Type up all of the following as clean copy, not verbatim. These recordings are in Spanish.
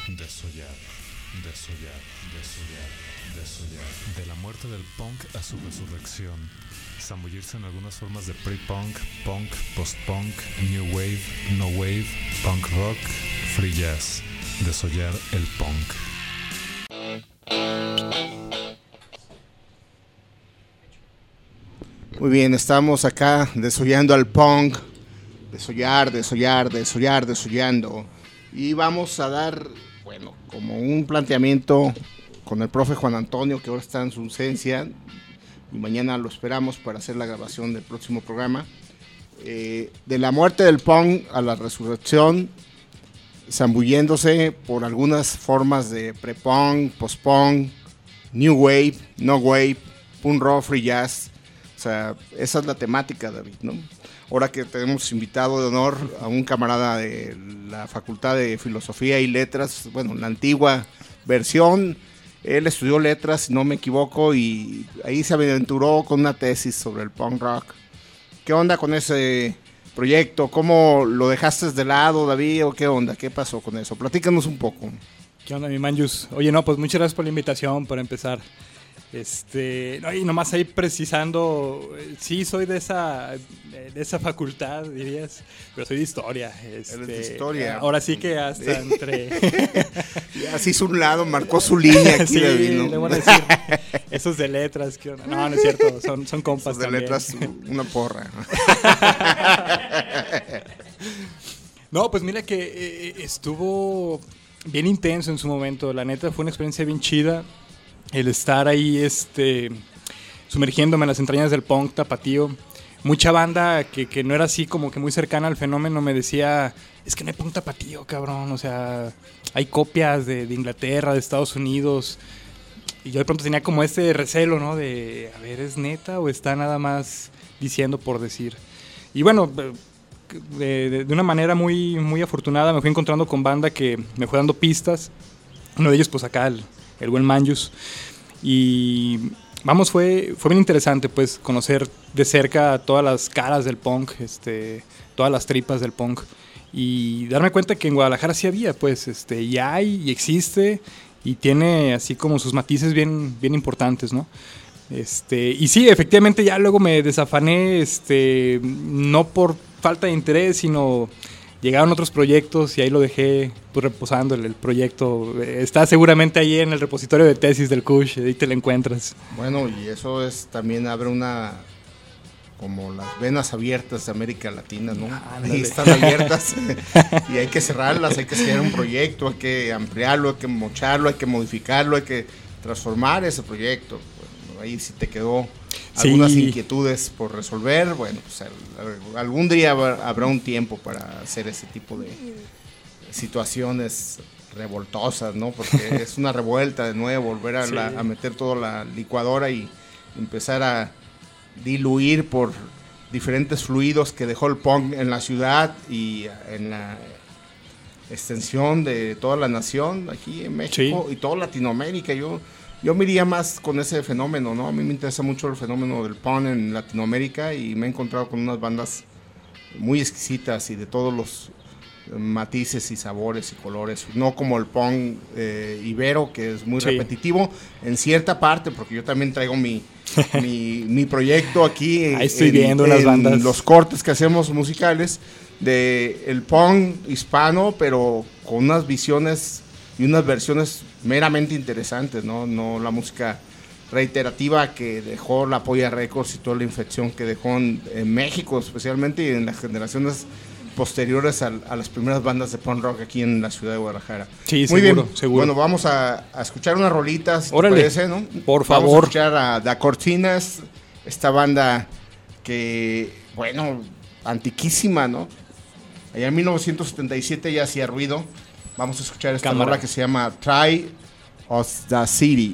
Desollar, desollar, desollar, desollar. De la muerte del punk a su resurrección. Zambullirse en algunas formas de pre-punk, punk, post-punk, new wave, no wave, punk rock, free jazz. Desollar el punk. Muy bien, estamos acá desollando al punk. Desollando. Y vamos a dar, bueno, como un planteamiento con el profe Juan Antonio, que ahora está en su ausencia, y mañana lo esperamos para hacer la grabación del próximo programa. De la muerte del punk a la resurrección, zambulléndose por algunas formas de pre-punk, post-punk, new wave, no wave, punk rock, free jazz. O sea, esa es la temática, David, ¿no? Ahora que tenemos invitado de honor a un camarada de la Facultad de Filosofía y Letras, bueno, la antigua versión, él estudió letras, si no me equivoco, y ahí se aventuró con una tesis sobre el punk rock. ¿Qué onda con ese proyecto? ¿Cómo lo dejaste de lado, David, o qué onda? ¿Qué pasó con eso? Platícanos un poco. ¿Qué onda, mi Manjus? Oye, no, pues muchas gracias por la invitación, para empezar. No, y nomás ahí precisando, sí soy de esa facultad, dirías, pero soy de historia. Eres de historia. Ahora sí que hasta entre... Ya se hizo un lado, marcó su línea aquí, sí, David, ¿no? le voy a decir, esos de letras, ¿qué onda? No, no es cierto, son compas esos de también. letras, una porra. No, pues mira que estuvo bien intenso en su momento, la neta fue una experiencia bien chida. El estar ahí sumergiéndome en las entrañas del punk tapatío. Mucha banda que no era así como que muy cercana al fenómeno me decía, es que no hay punk tapatío, cabrón. O sea, hay copias de Inglaterra, de Estados Unidos. Y yo de pronto tenía como ese recelo, ¿no? De, a ver, ¿es neta o está nada más diciendo por decir? Y bueno, de una manera muy, muy afortunada me fui encontrando con banda que me fue dando pistas. Uno de ellos, pues acá, el buen Manjus. Y vamos, fue bien interesante pues conocer de cerca todas las caras del punk, todas las tripas del punk, y darme cuenta que en Guadalajara sí había, pues, y hay, y existe, y tiene así como sus matices bien importantes, ¿no? Y sí, efectivamente ya luego me desafané, no por falta de interés, sino... Llegaron otros proyectos y ahí lo dejé pues, reposando el proyecto. Está seguramente ahí en el repositorio de tesis del Kush, ahí te lo encuentras. Bueno, y eso también abre como las venas abiertas de América Latina, ¿no? Ahí están abiertas y hay que cerrarlas, hay que hacer un proyecto, hay que ampliarlo, hay que mocharlo, hay que modificarlo, hay que transformar ese proyecto. Bueno, ahí sí te quedó algunas inquietudes por resolver. Bueno, pues algún día habrá un tiempo para hacer ese tipo de situaciones revoltosas, ¿no? Porque es una revuelta de nuevo, volver a meter toda la licuadora y empezar a diluir por diferentes fluidos que dejó el punk en la ciudad y en la extensión de toda la nación, aquí en México y toda Latinoamérica. Yo me iría más con ese fenómeno, ¿no? A mí me interesa mucho el fenómeno del punk en Latinoamérica y me he encontrado con unas bandas muy exquisitas y de todos los matices y sabores y colores, no como el punk ibero, que es muy repetitivo en cierta parte, porque yo también traigo mi proyecto aquí. Ahí estoy viendo las bandas, los cortes que hacemos musicales de el punk hispano, pero con unas visiones y unas versiones meramente interesantes, ¿no? No la música reiterativa que dejó la Polla Records y toda la infección que dejó en México especialmente y en las generaciones posteriores a las primeras bandas de punk rock aquí en la ciudad de Guadalajara. Sí, muy seguro, bien. Seguro. Bueno, vamos a escuchar unas rolitas, si Órale, te parece, ¿no? Por favor. Vamos a escuchar a Da Cortinas, esta banda que, bueno, antiquísima, ¿no? Allá en 1977 ya hacía ruido. Vamos a escuchar esta rola que se llama Try of the City.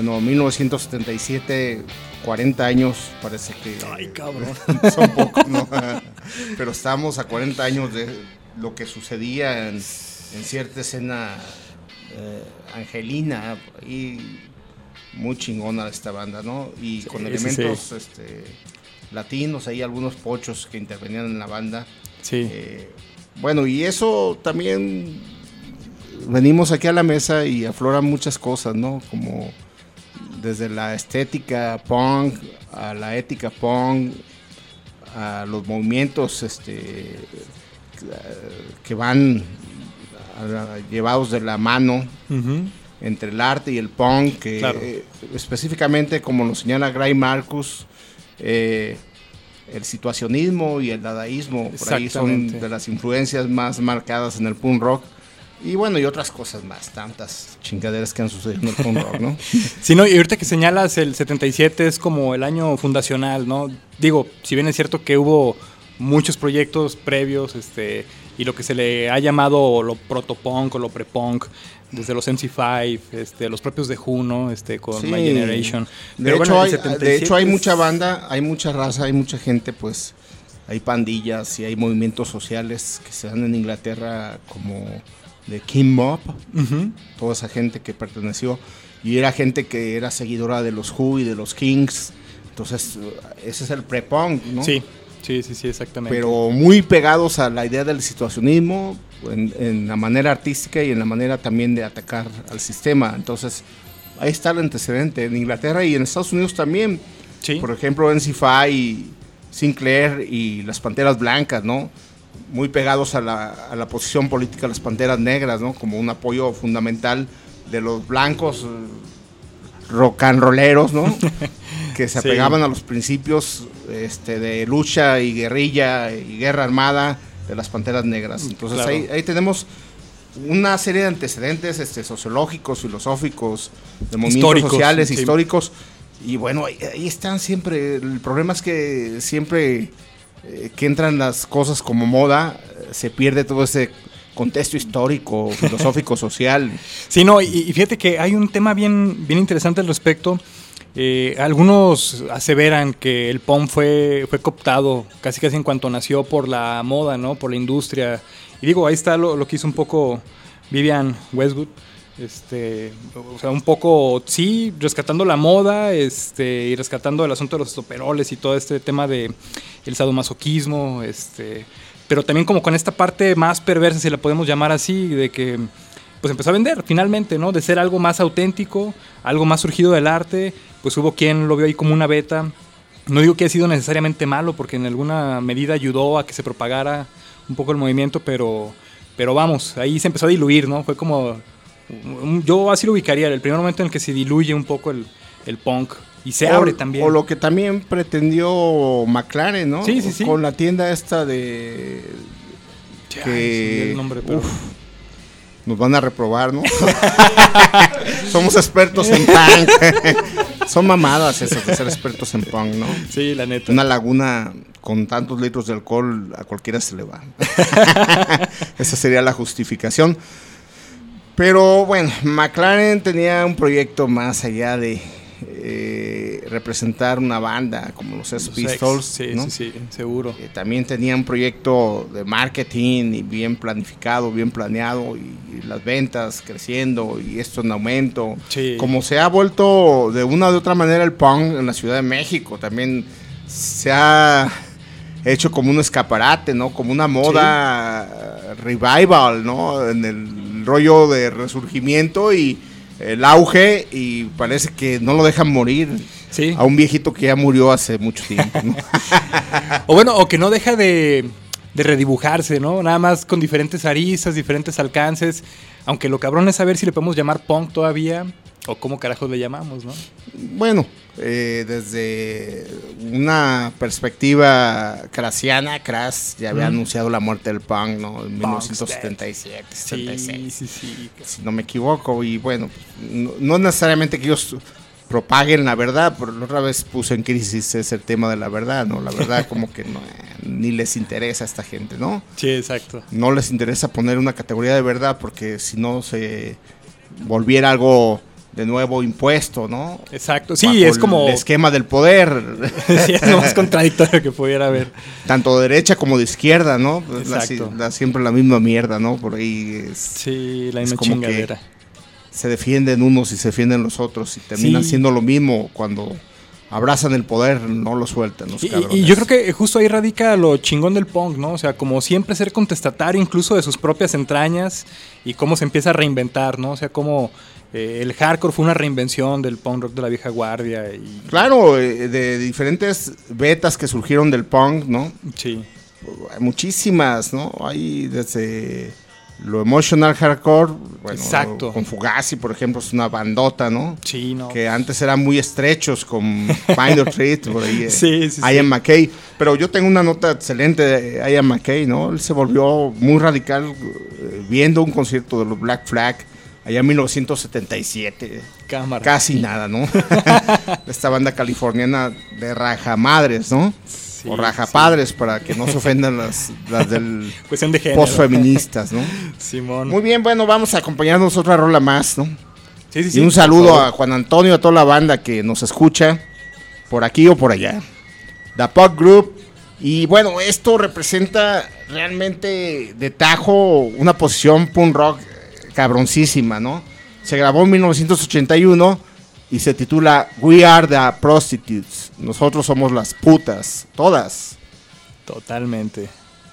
Bueno, 1977, 40 años, parece que Ay, cabrón. son pocos, ¿no? Pero estamos a 40 años de lo que sucedía en cierta escena angelina, y muy chingona esta banda, ¿no? Y con elementos latinos, hay algunos pochos que intervenían en la banda. Sí. Bueno, y eso también venimos aquí a la mesa y afloran muchas cosas, ¿no? Como desde la estética punk, a la ética punk, a los movimientos que van llevados de la mano entre el arte y el punk, que claro. Específicamente, como lo señala Gray Marcus, el situacionismo y el dadaísmo por ahí son de las influencias más marcadas en el punk rock. Y bueno, y otras cosas más, tantas chingaderas que han sucedido en el punk rock, ¿no? Sí, no, y ahorita que señalas el 77 es como el año fundacional, ¿no? Digo, si bien es cierto que hubo muchos proyectos previos, y lo que se le ha llamado lo protopunk o lo prepunk, desde los MC5, los propios de Who, ¿no? Con Sí. My Generation. De hecho, hay mucha banda, hay mucha raza, hay mucha gente, pues, hay pandillas y hay movimientos sociales que se dan en Inglaterra, como de King Mob, toda esa gente que perteneció, y era gente que era seguidora de los Who y de los Kings. Entonces, ese es el pre-punk, ¿no? Sí, exactamente. Pero muy pegados a la idea del situacionismo en la manera artística y en la manera también de atacar al sistema. Entonces, ahí está el antecedente en Inglaterra y en Estados Unidos también. Sí. Por ejemplo, NC5, Sinclair y las Panteras Blancas, ¿no? Muy pegados a la posición política de las Panteras Negras, ¿no? Como un apoyo fundamental de los blancos rock and rolleros, ¿no? Que se apegaban a los principios de lucha y guerrilla y guerra armada de las Panteras Negras. Entonces, claro, ahí tenemos una serie de antecedentes sociológicos, filosóficos, de movimientos sociales, históricos. Y bueno, ahí están siempre. El problema es que siempre que entran las cosas como moda, se pierde todo ese contexto histórico, filosófico, social. Sí, no, y fíjate que hay un tema bien interesante al respecto. Algunos aseveran que el punk fue cooptado casi en cuanto nació por la moda, ¿no? Por la industria. Y digo, ahí está lo que hizo un poco Vivienne Westwood. O sea, un poco, sí, rescatando la moda, y rescatando el asunto de los estoperoles y todo este tema de el sadomasoquismo, pero también como con esta parte más perversa, si la podemos llamar así, de que pues empezó a vender finalmente, ¿no? De ser algo más auténtico, algo más surgido del arte, pues hubo quien lo vio ahí como una beta. No digo que haya sido necesariamente malo, porque en alguna medida ayudó a que se propagara un poco el movimiento, pero vamos, ahí se empezó a diluir, ¿no? Fue como, yo así lo ubicaría, el primer momento en el que se diluye un poco el punk y se abre también. O lo que también pretendió McLaren, ¿no? Sí. Con la tienda esta de... que el nombre, pero... nos van a reprobar, ¿no? Somos expertos en punk. Son mamadas eso de ser expertos en punk, ¿no? Sí, la neta. Una laguna con tantos litros de alcohol, a cualquiera se le va. Esa sería la justificación. Pero bueno, McLaren tenía un proyecto más allá de representar una banda como los Sex Pistols, sí, ¿no? Sí, seguro. También tenía un proyecto de marketing y bien planificado, bien planeado, y las ventas creciendo y esto en aumento. Sí. Como se ha vuelto de una u otra manera el punk en la Ciudad de México, también se ha hecho como un escaparate, ¿no? Como una moda revival, ¿no? En el rollo de resurgimiento y el auge, y parece que no lo dejan morir. Sí. A un viejito que ya murió hace mucho tiempo, ¿no? o que no deja de redibujarse, ¿no? Nada más con diferentes aristas, diferentes alcances. Aunque lo cabrón es saber si le podemos llamar punk todavía o cómo carajos le llamamos, ¿no? Bueno, desde una perspectiva crasiana, Crass ya había anunciado la muerte del punk, ¿no? En 1977, 76, sí. Si no me equivoco. Y bueno, no necesariamente que ellos propaguen la verdad, pero la otra vez puse en crisis ese tema de la verdad, ¿no? La verdad como que no, ni les interesa a esta gente, ¿no? Sí, exacto. No les interesa poner una categoría de verdad, porque si no se volviera algo de nuevo impuesto, ¿no? Exacto, sí, Bajo es como... el esquema del poder. Sí, es lo más contradictorio que pudiera haber. Tanto de derecha como de izquierda, ¿no? Exacto. Siempre la misma mierda, ¿no? Por ahí es... Sí, la es misma como chingadera. que se defienden unos y se defienden los otros y terminan siendo lo mismo cuando abrazan el poder, no lo sueltan los cabrones. Y yo creo que justo ahí radica lo chingón del punk, ¿no? O sea, como siempre ser contestatario incluso de sus propias entrañas y cómo se empieza a reinventar, ¿no? O sea, como el hardcore fue una reinvención del punk rock de la vieja guardia. Y... Claro, de diferentes vetas que surgieron del punk, ¿no? Sí. Hay muchísimas, ¿no? Hay desde lo emotional hardcore, bueno, exacto, con Fugazi, por ejemplo, es una bandota, ¿no? Sí, no. Que antes eran muy estrechos con Find or Treat, por ahí. Sí. Ian MacKaye. Pero yo tengo una nota excelente de Ian MacKaye, ¿no? Él se volvió muy radical viendo un concierto de los Black Flag allá en 1977. Cámara. Casi nada, ¿no? Esta banda californiana de rajamadres, ¿no? Sí, o rajapadres, para que no se ofendan las del cuestión de género. Postfeministas, ¿no? Simón. Muy bien, bueno, vamos a acompañarnos otra rola más, ¿no? Sí, y un saludo a Juan Antonio, a toda la banda que nos escucha, por aquí o por allá. The Punk Group. Y bueno, esto representa realmente de tajo una posición punk rock cabroncísima, ¿no? Se grabó en 1981 y se titula We Are the Prostitutes. Nosotros somos las putas, todas. Totalmente.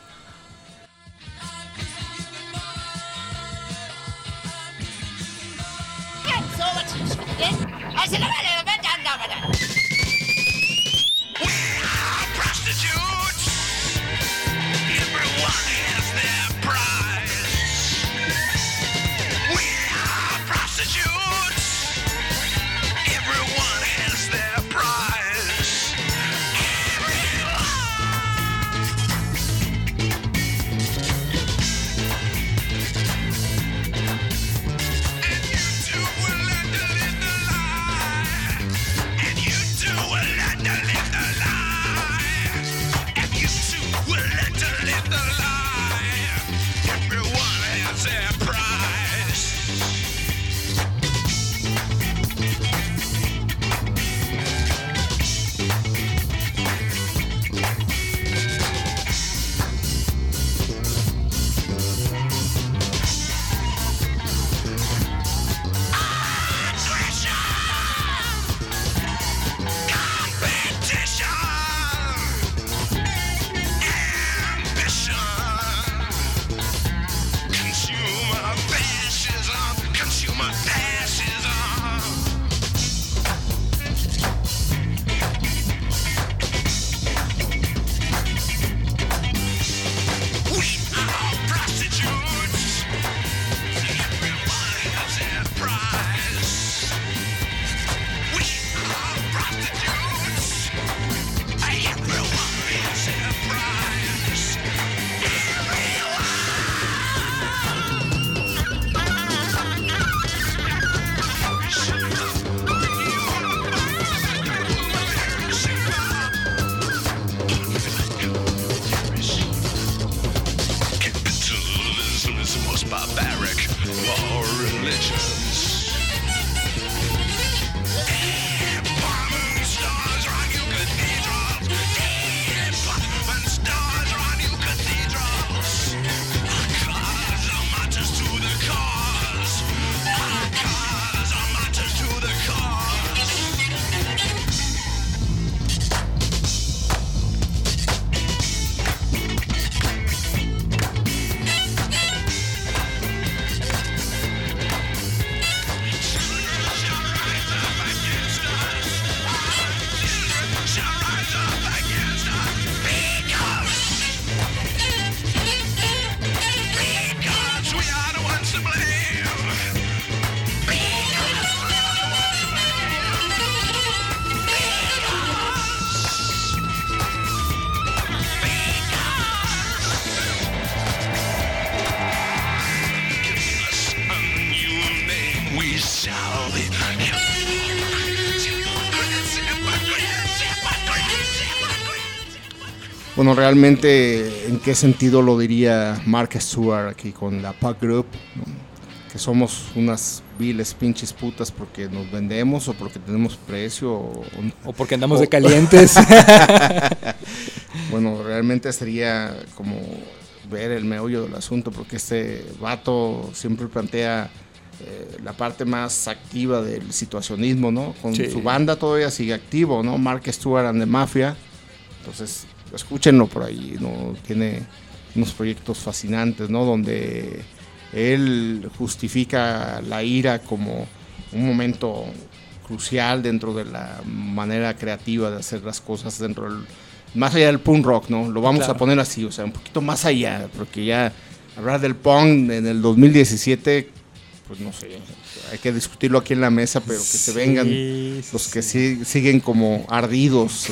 Bueno, realmente, ¿en qué sentido lo diría Mark Stewart aquí con la Punk Group? ¿No? Que somos unas viles pinches putas porque nos vendemos o porque tenemos precio o porque andamos de calientes. Bueno, realmente sería como ver el meollo del asunto, porque este vato siempre plantea la parte más activa del situacionismo, ¿no? Con su banda todavía sigue activo, ¿no? Mark Stewart and the Mafia. Entonces, escúchenlo por ahí, ¿no? Tiene unos proyectos fascinantes, ¿no? Donde él justifica la ira como un momento crucial dentro de la manera creativa de hacer las cosas dentro del, más allá del punk rock, ¿no? Lo vamos a poner así, o sea, un poquito más allá, porque ya hablar del punk en el 2017, pues no sé, hay que discutirlo aquí en la mesa, pero que se vengan los que siguen como ardidos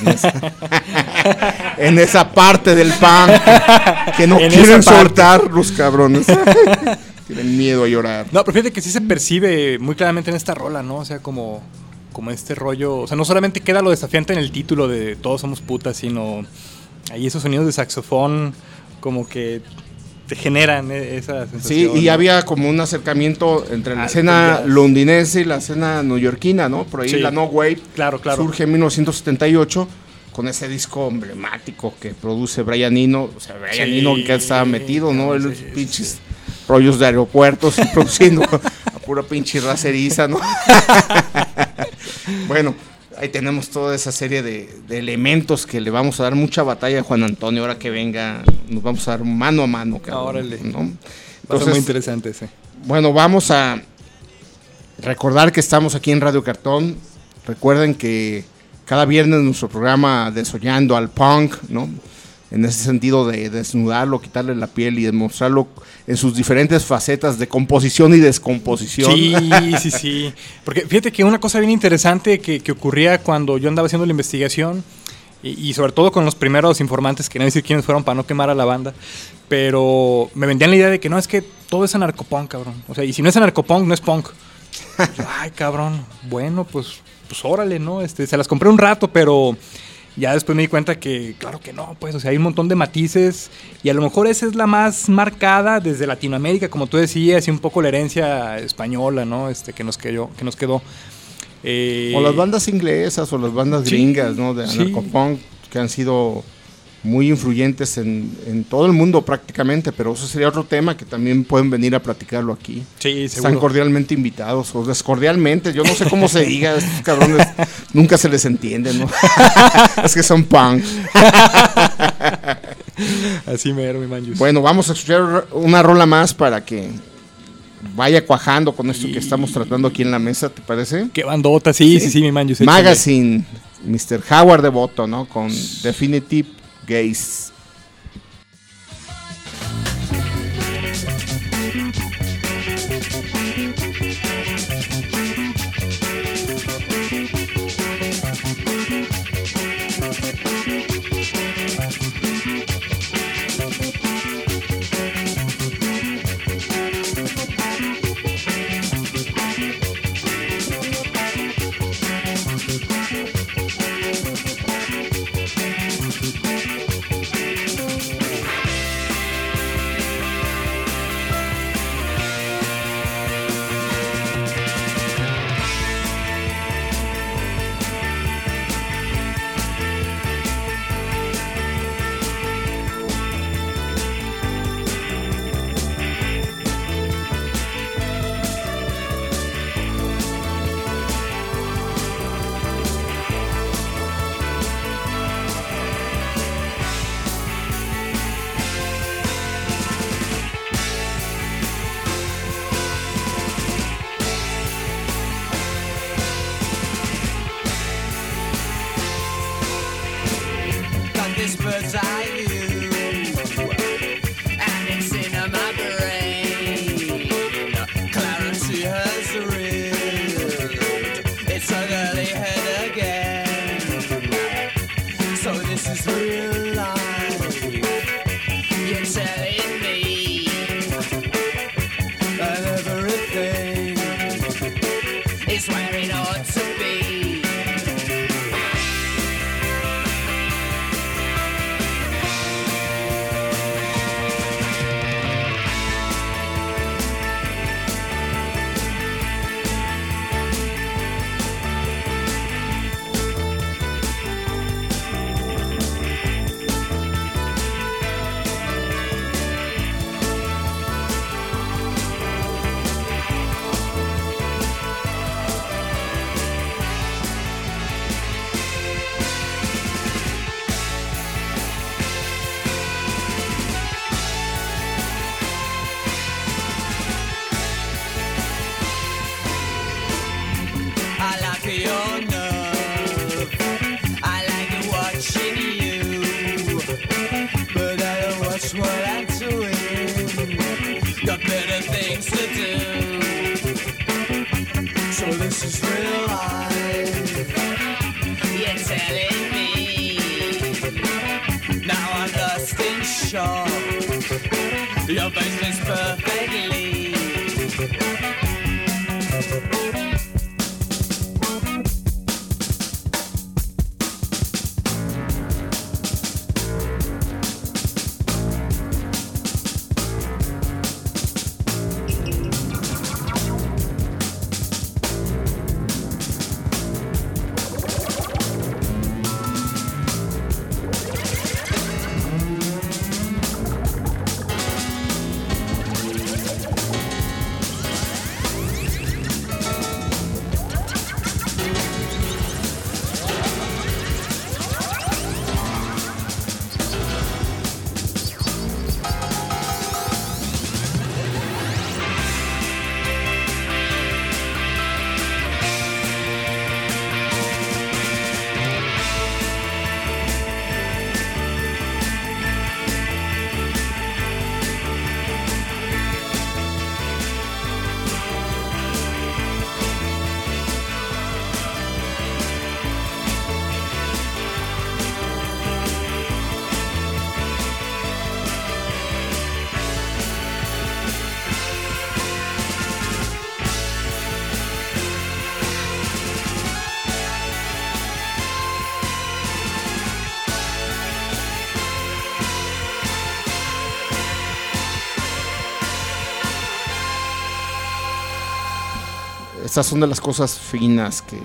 en esa parte del punk, que no quieren soltar los cabrones. Tienen miedo a llorar. No, pero fíjate que sí se percibe muy claramente en esta rola, ¿no? O sea, como este rollo, o sea, no solamente queda lo desafiante en el título de Todos somos putas, sino ahí esos sonidos de saxofón como que te generan esa sensación. Sí, y había como un acercamiento entre la escena londinense y la escena neoyorquina, ¿no? Por ahí la No Wave surge en 1978 con ese disco emblemático que produce Brian Eno, o sea, Brian Eno que estaba metido, ¿no? Los pinches rollos de aeropuertos y produciendo a pura pinche raceriza, ¿no? Bueno, ahí tenemos toda esa serie de elementos que le vamos a dar mucha batalla a Juan Antonio. Ahora que venga, nos vamos a dar mano a mano, cabrón, órale, ¿no? Entonces, muy interesante ese. Bueno, vamos a recordar que estamos aquí en Radio Cartón. Recuerden que cada viernes nuestro programa Desollando al Punk, ¿no? En ese sentido de desnudarlo, quitarle la piel y demostrarlo en sus diferentes facetas de composición y descomposición. Sí. Porque fíjate que una cosa bien interesante que ocurría cuando yo andaba haciendo la investigación, y sobre todo con los primeros informantes, que no decir quiénes fueron para no quemar a la banda, pero me vendían la idea de que no, es que todo es anarcopunk, cabrón. O sea, y si no es anarcopunk, no es punk. Yo, ay, cabrón, bueno, pues órale, ¿no? Se las compré un rato, pero ya después me di cuenta que, claro que no, pues, o sea, hay un montón de matices y a lo mejor esa es la más marcada desde Latinoamérica, como tú decías, y un poco la herencia española, ¿no? Que nos quedó. O las bandas inglesas o las bandas gringas, ¿no? De anarcopunk, que han sido muy influyentes en todo el mundo prácticamente, pero eso sería otro tema que también pueden venir a platicarlo aquí. Sí, seguro. Están cordialmente invitados, o descordialmente, yo no sé cómo se diga, estos cabrones nunca se les entiende, ¿no? Es que son punk. Así mero, mi manjus. Bueno, vamos a escuchar una rola más para que vaya cuajando con esto que estamos tratando aquí en la mesa, ¿te parece? Qué bandota, sí, mi manjus. Magazine, Mr. Howard Devoto, ¿no? Con Definitive Gaze. what I'm doing. Got better things to do. So this is real life. You're telling me. Now I'm lost in shock. Your business perfectly. Estas son de las cosas finas que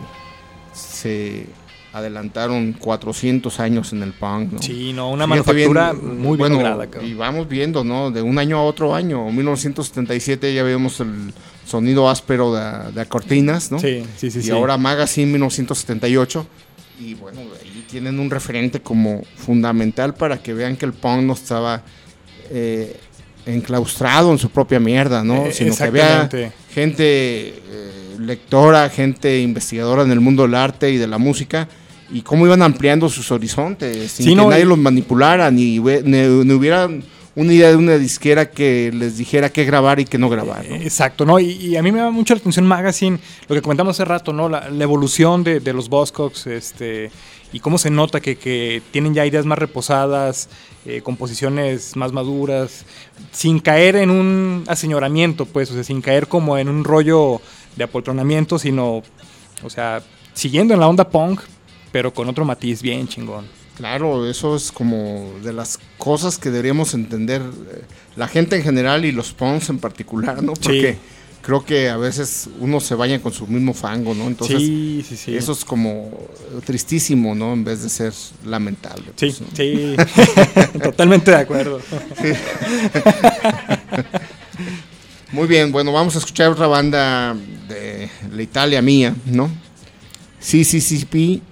se adelantaron 400 años en el punk, ¿no? Sí, no, una manufactura muy bien lograda. Y vamos viendo, ¿no? De un año a otro año. En 1977 ya vemos el sonido áspero de cortinas, ¿no? Sí. Y ahora Magazine 1978. Y bueno, ahí tienen un referente como fundamental para que vean que el punk no estaba enclaustrado en su propia mierda, ¿no? Sino que había gente lectora, gente investigadora en el mundo del arte y de la música, y cómo iban ampliando sus horizontes sin que nadie los manipulara, ni hubiera una idea de una disquera que les dijera qué grabar y qué no grabar, ¿no? Exacto, ¿no? Y a mí me llama mucho la atención Magazine, lo que comentamos hace rato, ¿no? La evolución de los Buzzcocks, y cómo se nota que tienen ya ideas más reposadas, composiciones más maduras, sin caer en un aseñoramiento, pues, o sea, sin caer como en un rollo de apoltronamiento, sino, o sea, siguiendo en la onda punk, pero con otro matiz bien chingón. Claro, eso es como de las cosas que deberíamos entender la gente en general y los punks en particular, ¿no? Porque creo que a veces uno se baña con su mismo fango, ¿no? Entonces, eso es como tristísimo, ¿no? En vez de ser lamentable. Sí, pues, ¿no? Sí, totalmente de acuerdo. Sí. Muy bien, bueno, vamos a escuchar otra banda de la Italia mía, ¿no? CCCP,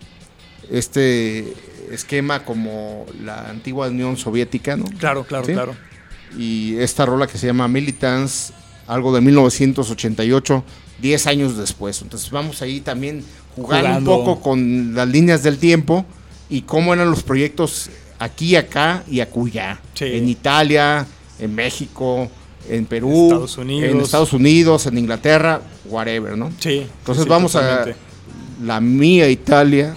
esquema como la antigua Unión Soviética, ¿no? Claro. ¿Sí? Y esta rola que se llama Militants, algo de 1988, 10 años después. Entonces vamos ahí también jugando un poco con las líneas del tiempo y cómo eran los proyectos aquí, acá y acullá. Sí. En Italia, en México, en Perú, en Estados Unidos, en Inglaterra, whatever, ¿no? Sí. Entonces vamos totalmente a la mía Italia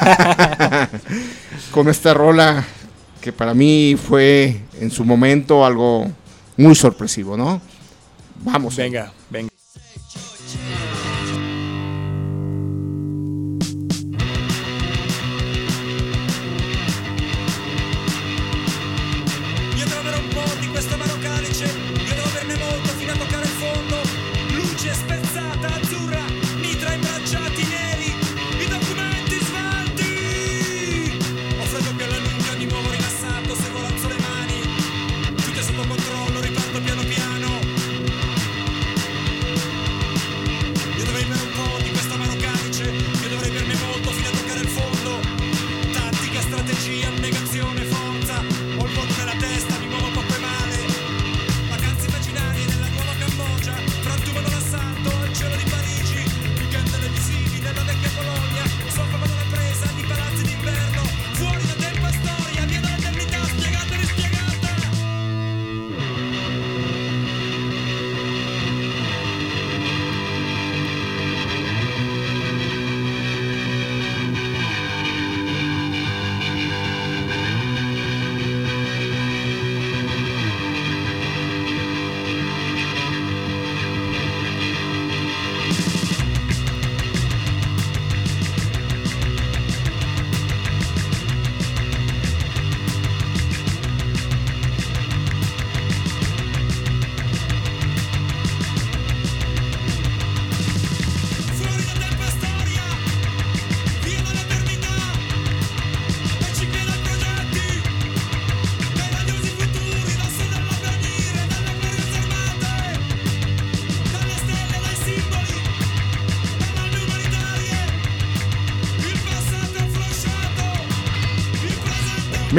con esta rola que para mí fue en su momento algo muy sorpresivo, ¿no? Vamos. Venga. Io devo avere un po' di questo amaro calice, io devo averne molto fino a toccare il fondo. Luce spezzata, azzurra, mitra imbracciati neri, i documenti svelti. Ho freddo più alla nuca, mi muovo rilassato, seguo l'alzo le mani. Tutto è sotto controllo, riparto piano piano.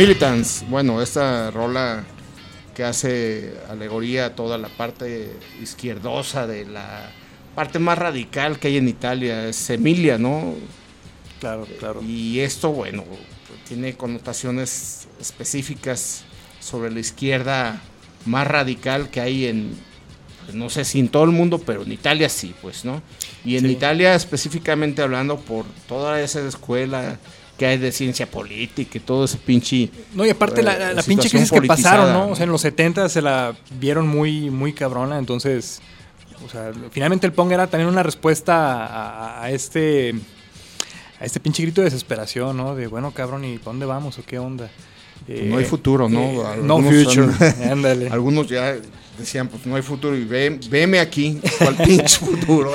Militants, bueno, esta rola que hace alegoría a toda la parte izquierdosa de la parte más radical que hay en Italia, es Emilia, ¿no? Claro, claro. Y esto, bueno, tiene connotaciones específicas sobre la izquierda más radical que hay en, no sé si en todo el mundo, pero en Italia sí, pues, ¿no? Y en Sí. Italia específicamente hablando por toda esa escuela que hay de ciencia política y todo ese pinche... No, y aparte la pinche situación crisis que pasaron, politizada, ¿no? O sea, en los 70 se la vieron muy cabrona, entonces, o sea, finalmente el punk era también una respuesta a este pinche grito de desesperación, ¿no? De, bueno, cabrón, ¿y para dónde vamos o qué onda? No hay futuro, ¿no? No Algunos future, ándale. Algunos ya decían, pues no hay futuro y veme aquí, ¿cuál pinche futuro?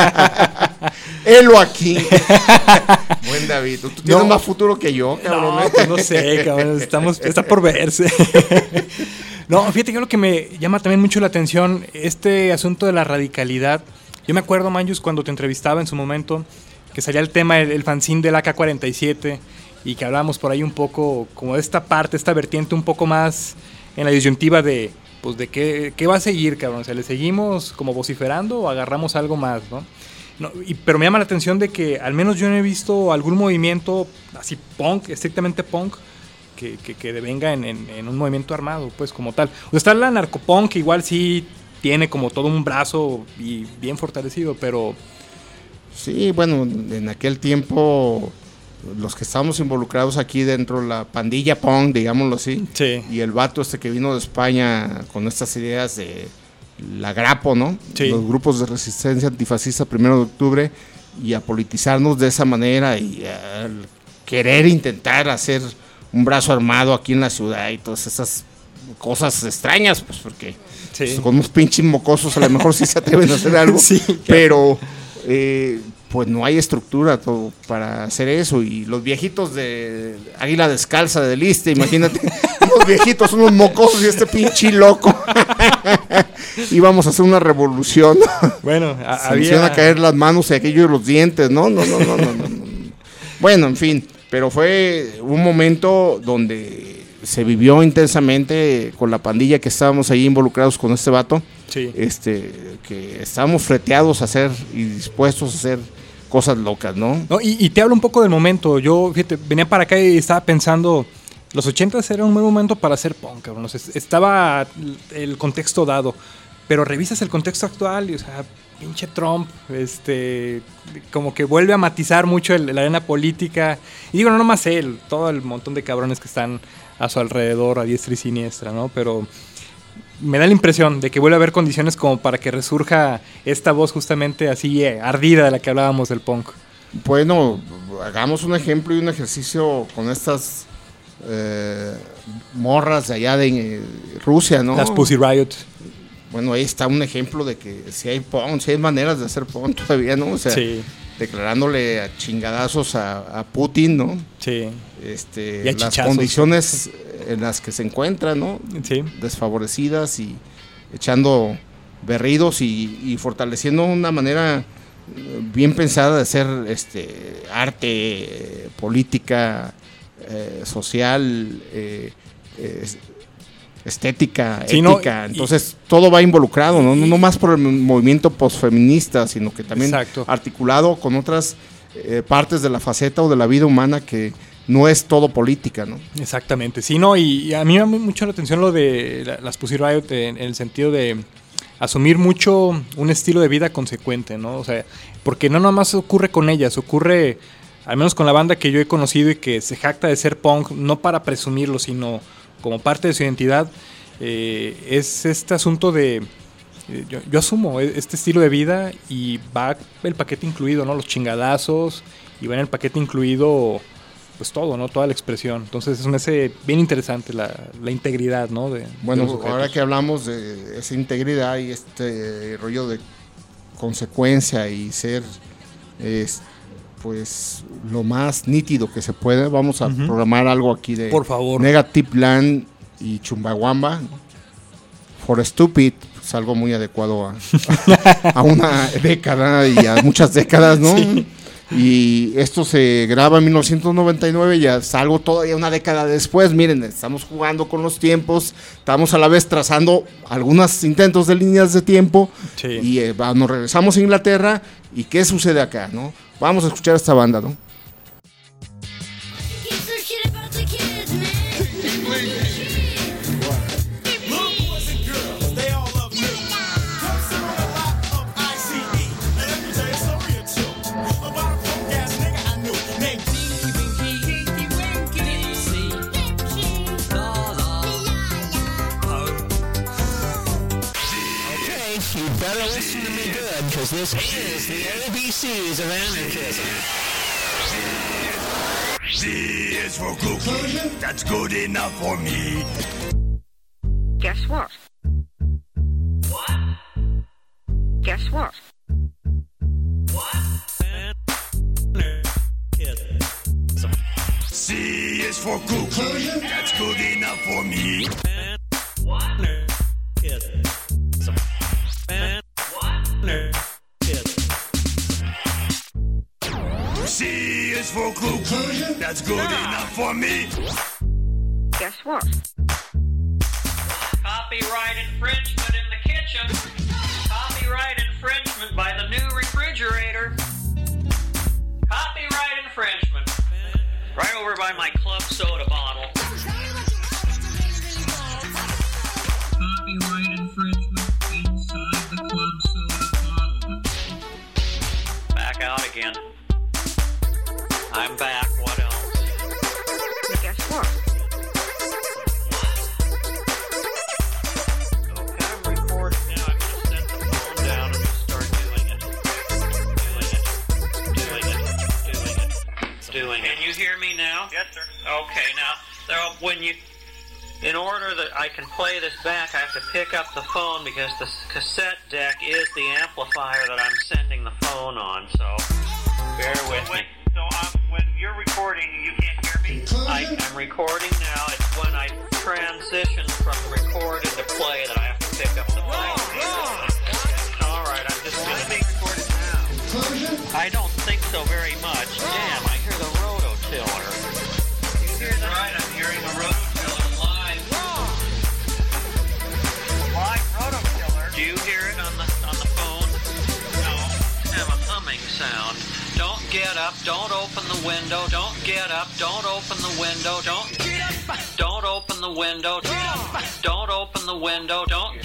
Helo aquí. Buen David, tú tienes No. más futuro que yo, cabrón. No, pues no sé, cabrón, está por verse. No, fíjate que lo que me llama también mucho la atención, este asunto de la radicalidad. Yo me acuerdo, Manjus, cuando te entrevistaba en su momento, que salía el tema del fanzine del AK-47 y que hablábamos por ahí un poco como de esta parte, esta vertiente un poco más en la disyuntiva de, pues, de qué va a seguir, cabrón. O sea, ¿le seguimos como vociferando o agarramos algo más, no? No, pero me llama la atención de que al menos yo no he visto algún movimiento así punk, estrictamente punk, que devenga en un movimiento armado, pues como tal. O sea, está la narcopunk, que igual sí tiene como todo un brazo y bien fortalecido, pero... Sí, bueno, en aquel tiempo los que estábamos involucrados aquí dentro de la pandilla punk, digámoslo así, Sí. y el vato que vino de España con estas ideas de la Grapo, ¿no? Sí. Los grupos de resistencia antifascista 1 de octubre y a politizarnos de esa manera y a querer intentar hacer un brazo armado aquí en la ciudad y todas esas cosas extrañas, pues porque Sí. pues, con unos pinches mocosos a lo mejor sí se atreven a hacer algo, Sí, pero pues no hay estructura para hacer eso. Y los viejitos de Águila Descalza de Liste, imagínate, unos viejitos, unos mocosos y este pinche loco. Íbamos a hacer una revolución. Bueno, Se me hicieron a caer las manos y aquellos los dientes, no. Bueno, en fin, pero fue un momento donde se vivió intensamente con la pandilla que estábamos ahí involucrados con este vato. Sí. Que estábamos freteados a hacer y dispuestos a hacer cosas locas, ¿no? No, y te hablo un poco del momento. Yo, fíjate, venía para acá y estaba pensando, los 80s era un buen momento para hacer punk, cabrón. O sea, estaba el contexto dado, pero revisas el contexto actual y, o sea, pinche Trump, como que vuelve a matizar mucho la arena política. Y digo, no nomás él, todo el montón de cabrones que están a su alrededor, a diestra y siniestra, ¿no? Pero me da la impresión de que vuelve a haber condiciones como para que resurja esta voz justamente así ardida de la que hablábamos del punk. Bueno, hagamos un ejemplo y un ejercicio con estas morras de allá de Rusia, ¿no? Las Pussy Riot. Bueno, ahí está un ejemplo de que si hay punk, si hay maneras de hacer punk todavía, ¿no? O sea, Sí, declarándole a chingadazos a Putin, ¿no? sí, Y a las chichazos. condiciones en las que se encuentran, ¿no? sí. Desfavorecidas y echando berridos y fortaleciendo una manera bien pensada de hacer arte, política, social, estética, Sí, no, ética. Entonces todo va involucrado, no más por el movimiento posfeminista, sino que también Exacto. articulado con otras partes de la faceta o de la vida humana que no es todo política, ¿no? Exactamente, sí, no, y a mí me llama mucho la atención lo de las Pussy Riot en el sentido de asumir mucho un estilo de vida consecuente, ¿no? O sea, porque no nomás ocurre con ellas, ocurre, al menos con la banda que yo he conocido y que se jacta de ser punk, no para presumirlo, sino como parte de su identidad, es este asunto de... Yo asumo este estilo de vida y va el paquete incluido, ¿no? Los chingadazos, y va en el paquete incluido... pues todo, ¿no? Toda la expresión. Entonces es me hace bien interesante la integridad, ¿no? De Bueno, los sujetos. ahora que hablamos de esa integridad y este rollo de consecuencia y ser pues lo más nítido que se puede, vamos a programar algo aquí de Por favor. Negative Land y Chumbawamba. For Stupid, pues algo muy adecuado a una década y a muchas décadas, ¿no? Sí. Y esto se graba en 1999, ya salgo todavía una década después. Miren, estamos jugando con los tiempos, estamos a la vez trazando algunos intentos de líneas de tiempo. Sí. Y nos regresamos a Inglaterra. ¿Y qué sucede acá, no? Vamos a escuchar a esta banda, ¿no? This is the ABCs of anarchism. C is for conclusion. That's good enough for me. Guess what? What? Guess what? C is for conclusion. That's good enough for me. What? C is for conclusion. That's good enough for me. Guess what? Copyright infringement in the kitchen. Copyright infringement by the new refrigerator. Copyright infringement. Right over by my club soda bottle. Copyright infringement inside the club soda bottle. Back out again. I'm back. What else? Guess what? Okay, I'm recording now. I'm going to set the phone down and just start doing it. Doing it. Can you hear me now? Yes, sir. Okay, now, in order that I can play this back, I have to pick up the phone because the cassette deck is the amplifier that I'm sending the phone on, so bear with me. So when you're recording, you can't hear me? I'm recording now. It's when I transition from recorded to play that I have to pick up the phone. All right, I'm just going to be recorded now. I don't think so very much. Damn, I hear the rototiller. You hear that? Right, I'm hearing the rototiller live. Live rototiller. Do you hear it on the phone? No. Have a humming sound. Don't get up, don't open the window, don't get up, don't open the window, don't open the window, don't open the window, don't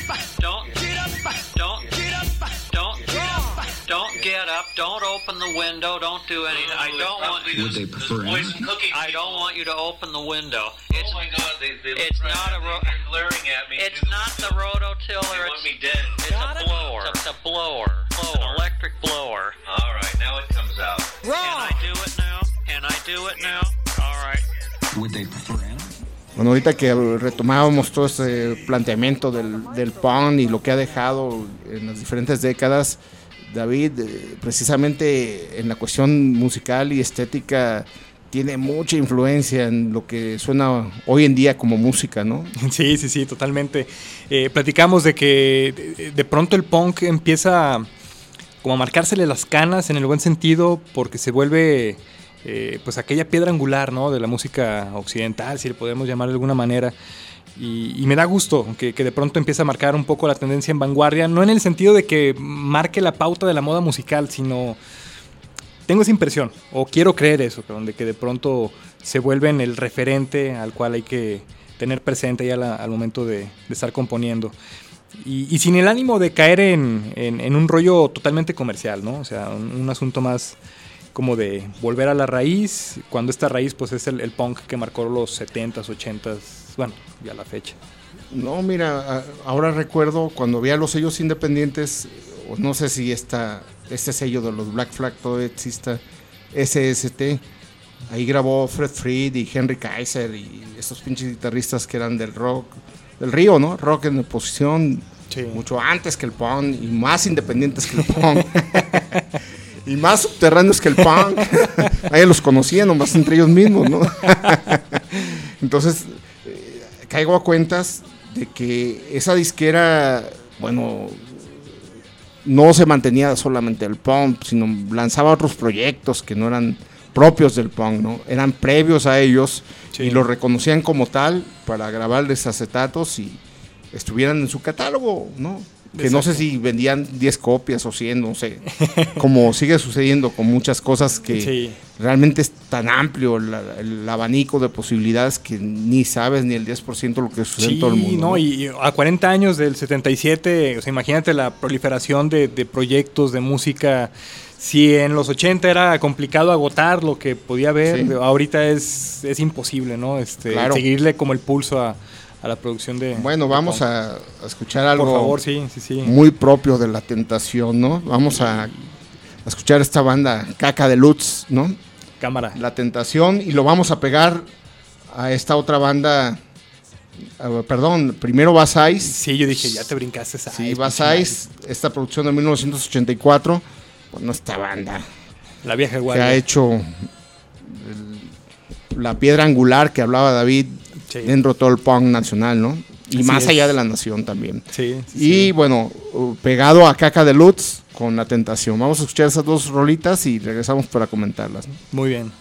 get up, don't open the window, don't do anything. I don't want you to. Would they prefer I don't want you to open the window. Oh my God, It's not a they're glaring at me. It's not the rototiller. They want me dead. It's a blower. It's a blower. It's an electric blower. All right, now it comes out. Can I do it now? Can I do it now? All right. Would they prefer animals? Bueno, ahorita que retomábamos todo este planteamiento del punk y lo que ha dejado en las diferentes décadas, David, precisamente en la cuestión musical y estética, tiene mucha influencia en lo que suena hoy en día como música, ¿no? Sí, totalmente. Platicamos de que de pronto el punk empieza como a marcársele las canas en el buen sentido, porque se vuelve pues aquella piedra angular, ¿no?, de la música occidental, si le podemos llamar de alguna manera. Y me da gusto que de pronto empiece a marcar un poco la tendencia en vanguardia, no en el sentido de que marque la pauta de la moda musical, sino tengo esa impresión, o quiero creer eso, de que de pronto se vuelven el referente al cual hay que tener presente ya al momento de estar componiendo. Y sin el ánimo de caer en un rollo totalmente comercial, ¿no? O sea, un asunto más como de volver a la raíz, cuando esta raíz pues es el punk que marcó los 70s, 80s, bueno, ya la fecha. No, mira, ahora recuerdo cuando había los sellos independientes, o no sé si este sello de los Black Flag todavía exista, SST, ahí grabó Fred Fried y Henry Kaiser y esos pinches guitarristas que eran del rock, del río, ¿no? Rock en oposición, sí, mucho antes que el punk y más independientes que el punk. Y más subterráneos que el punk. Ahí los conocían nomás entre ellos mismos, ¿no? Entonces, caigo a cuentas de que esa disquera, bueno, no se mantenía solamente el punk, sino lanzaba otros proyectos que no eran propios del punk, ¿no? Eran previos a ellos, Sí. y los reconocían como tal para grabarles acetatos y estuvieran en su catálogo, ¿no? Que no sé si vendían 10 copias o 100, no sé. Como sigue sucediendo con muchas cosas que Sí. realmente es tan amplio el abanico de posibilidades que ni sabes ni el 10% lo que sucede en todo el mundo. No, y a 40 años del 77, o sea, imagínate la proliferación de proyectos de música. Si en los 80 era complicado agotar lo que podía haber, Sí. ahorita es imposible, ¿no? Claro. Seguirle como el pulso a la producción de... Bueno, de vamos punk. a escuchar algo Por favor, sí. muy propio de La Tentación, ¿no? Vamos a escuchar esta banda Caca de Lutz, ¿no? Cámara. La Tentación, y lo vamos a pegar a esta otra banda. Perdón, primero Basais. Sí, yo dije, ya te brincaste esa. Sí, Basais, esta producción de 1984. Bueno, esta banda La vieja que guardia. ha hecho la piedra angular que hablaba David Sí. dentro de todo el punk nacional, ¿no? Y Así más es. allá de la nación también. Sí. Y bueno, pegado a Caca de Lutz con La Tentación. Vamos a escuchar esas dos rolitas y regresamos para comentarlas, ¿no? Muy bien.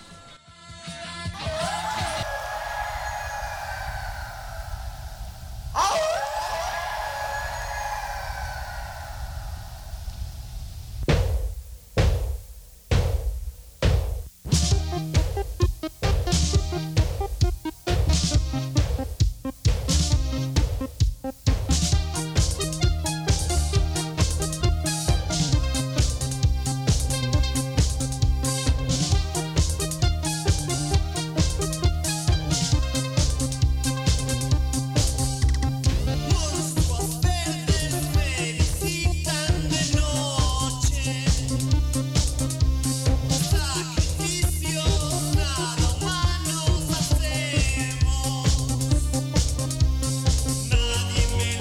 Nadie me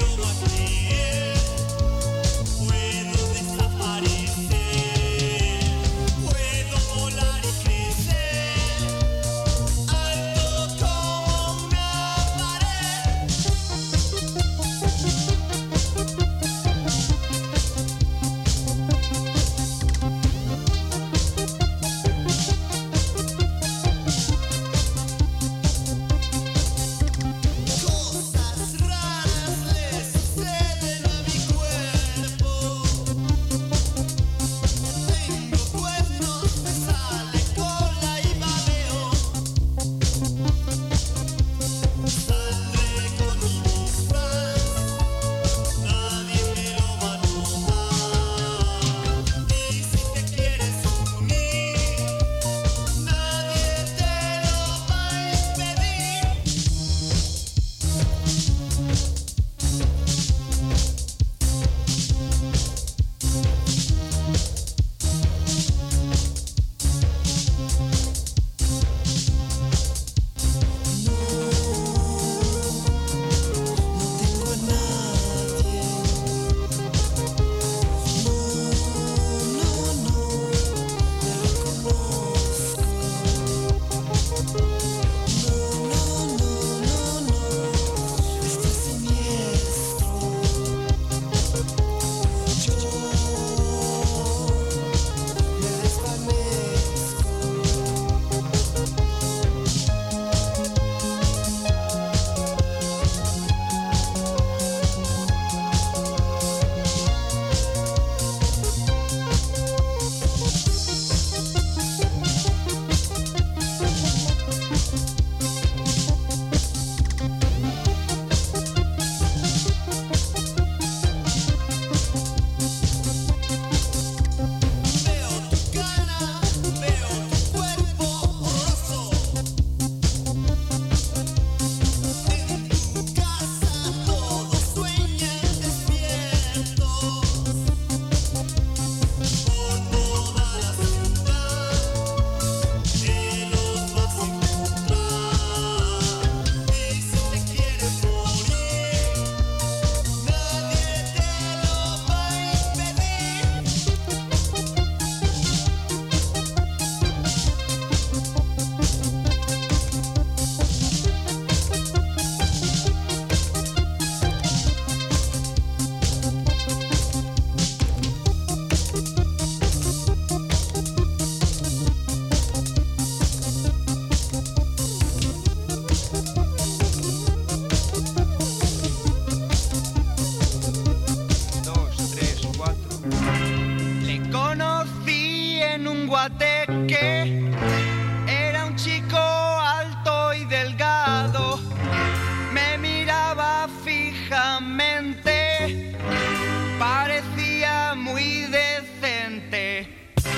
guateque. Era un chico alto y delgado, me miraba fijamente, parecía muy decente.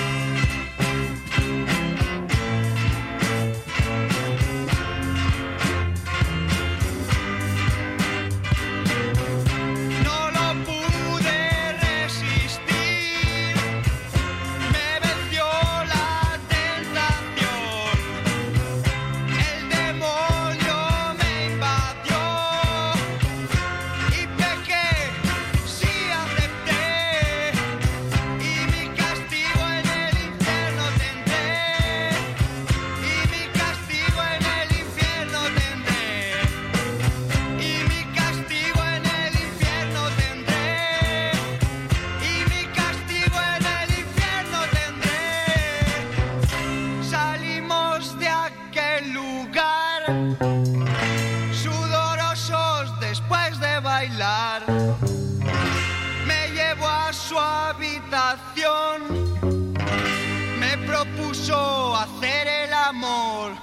No lo pude resistir, me venció la tentación, el demonio me invadió y pequé, sí acepté, y mi castigo en el infierno tendré, y mi castigo en el infierno tendré, y mi castigo en el infierno tendré, y mi castigo en el infierno tendré. Salimos de aquel lugar, sudorosos después de bailar. Me llevó a su habitación, me propuso hacer el amor.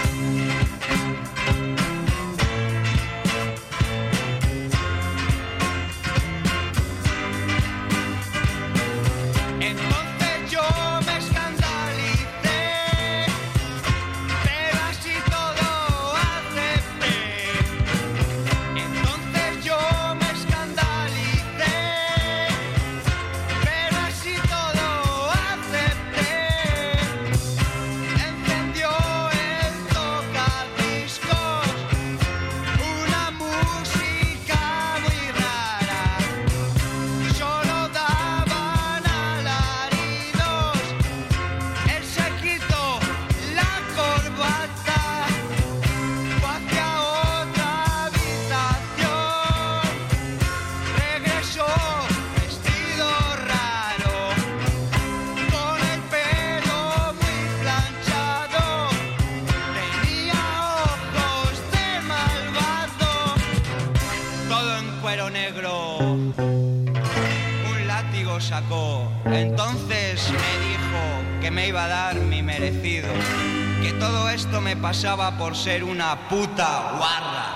Entonces yo me escandalicé, pero así todo acepté. Entonces yo me escandalicé, pero así todo acepté. Encendió el tocadiscos, una música muy rara, solo daban alaridos. Él se quitó la corbata, fue hacia otra habitación, regresó vestido raro, con el pelo muy planchado, tenía ojos de malvado, todo en cuero negro, un látigo sacó. Entonces me dijo que me iba a dar mi merecido, que todo esto me pasaba por ser una puta guarra.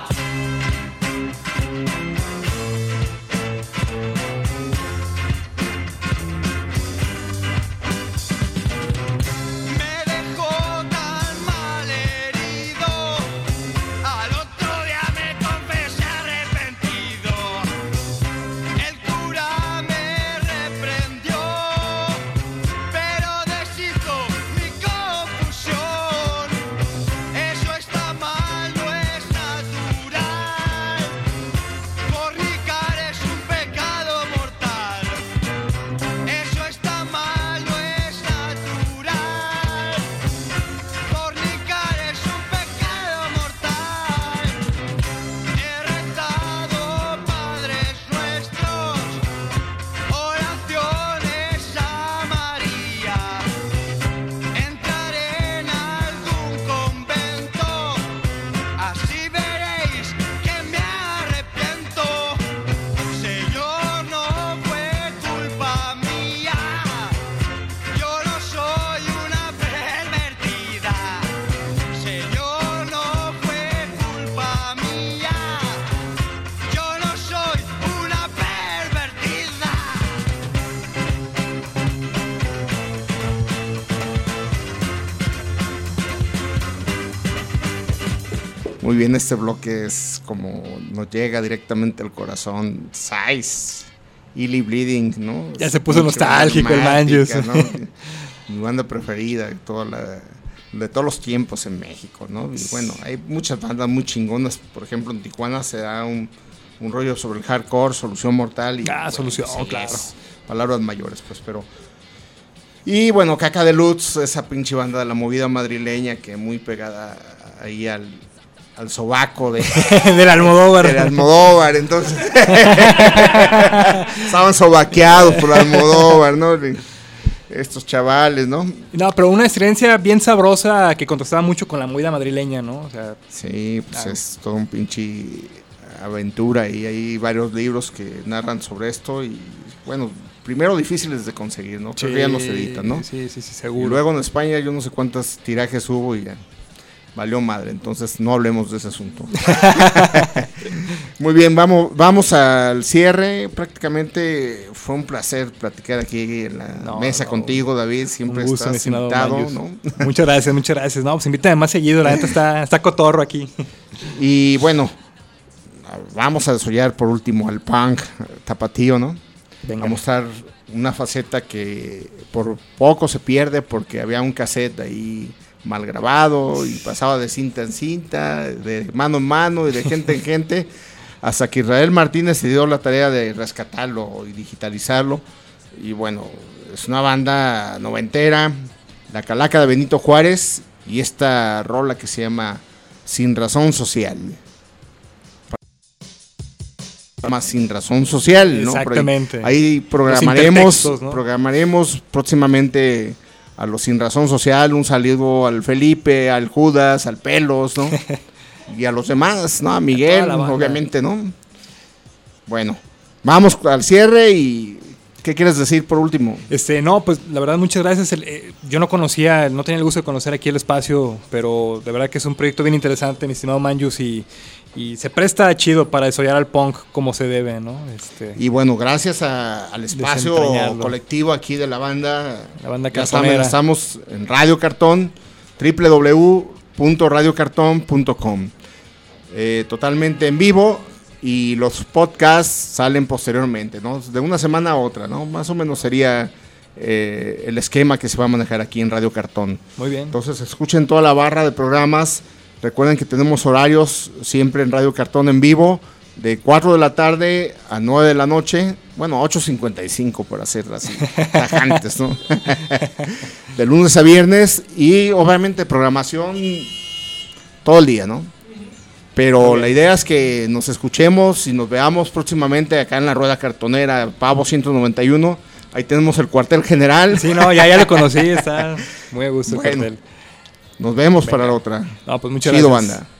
Me dejó tan mal herido, al otro día me confesé arrepentido. El cura me reprendió, pero deshizo mi confusión. Eso está mal, no es natural. Fornicar es un pecado mortal. Eso está mal, no es natural. Fornicar es un pecado mortal. He rezado Padres Nuestros, oraciones a María. Entraré en algún convento, así veréis que me arrepiento. Señor, no fue culpa mía, yo no soy una pervertida. Señor, no fue culpa mía, yo no soy una pervertida. Muy bien, este bloque es como nos llega directamente al corazón. Size, Illy Bleeding, ¿no? Ya se puso Mucho nostálgico el Manjus. dramática, ¿no? Mi banda preferida de todos los tiempos en México, ¿no? Y bueno, hay muchas bandas muy chingonas. Por ejemplo, en Tijuana se da un rollo sobre el hardcore, Solución Mortal. Y, Solución, sí, claro. es palabras mayores, pues, pero... Y bueno, Caca de Lutz, esa pinche banda de la movida madrileña que muy pegada ahí al sobaco del Almodóvar. Del Almodóvar, entonces estaban sobaqueados por Almodóvar, ¿no? Estos chavales, ¿no? No, pero una experiencia bien sabrosa que contrastaba mucho con la movida madrileña, ¿no? O sea, sí, pues es todo un pinche aventura y hay varios libros que narran sobre esto y bueno, primero difíciles de conseguir, ¿no? Creo que ya no se editan, ¿no? Sí, seguro. Y luego en España yo no sé cuántas tirajes hubo y ya valió madre, entonces no hablemos de ese asunto. Muy bien, vamos al cierre. Prácticamente fue un placer platicar aquí en la mesa contigo, David. Siempre un gusto, estás invitado, ¿no? Muchas gracias. No, pues invítame más seguido, la neta está cotorro aquí. Y bueno, vamos a desollar por último al punk tapatío, ¿no? Venga. A mostrar una faceta que por poco se pierde porque había un cassette ahí mal grabado y pasaba de cinta en cinta, de mano en mano y de gente en gente, hasta que Israel Martínez se dio la tarea de rescatarlo y digitalizarlo. Y bueno, es una banda noventera, La Calaca de Benito Juárez, y esta rola que se llama Sin Razón Social. Sin Razón Social, ¿no? Exactamente. Ahí programaremos próximamente a los Sin Razón Social, un saludo al Felipe, al Judas, al Pelos, ¿no? Y a los demás, ¿no? A Miguel, obviamente, ¿no? Bueno, vamos al cierre y ¿qué quieres decir por último? No, pues la verdad muchas gracias. Yo no tenía el gusto de conocer aquí el espacio, pero de verdad que es un proyecto bien interesante, mi estimado Manjus, y se presta chido para desollar al punk como se debe, ¿no? Y bueno, gracias al espacio colectivo aquí de la banda cartonera. Estamos en Radio Cartón, www.radiocartón.com, totalmente en vivo, y los podcasts salen posteriormente, ¿no? De una semana a otra, ¿no? Más o menos sería el esquema que se va a manejar aquí en Radio Cartón. Muy bien. Entonces escuchen toda la barra de programas. Recuerden que tenemos horarios siempre en Radio Cartón en vivo, de 4 de la tarde a 9 de la noche, bueno, 8:55 para ser así, tajantes, ¿no? De lunes a viernes, y obviamente programación todo el día, ¿no? Pero la idea es que nos escuchemos y nos veamos próximamente acá en la Rueda Cartonera, Pavo 191, ahí tenemos el cuartel general. Sí, no, ya lo conocí, está muy a gusto el cuartel. Nos vemos para la otra. No, pues muchas Chido, gracias. banda.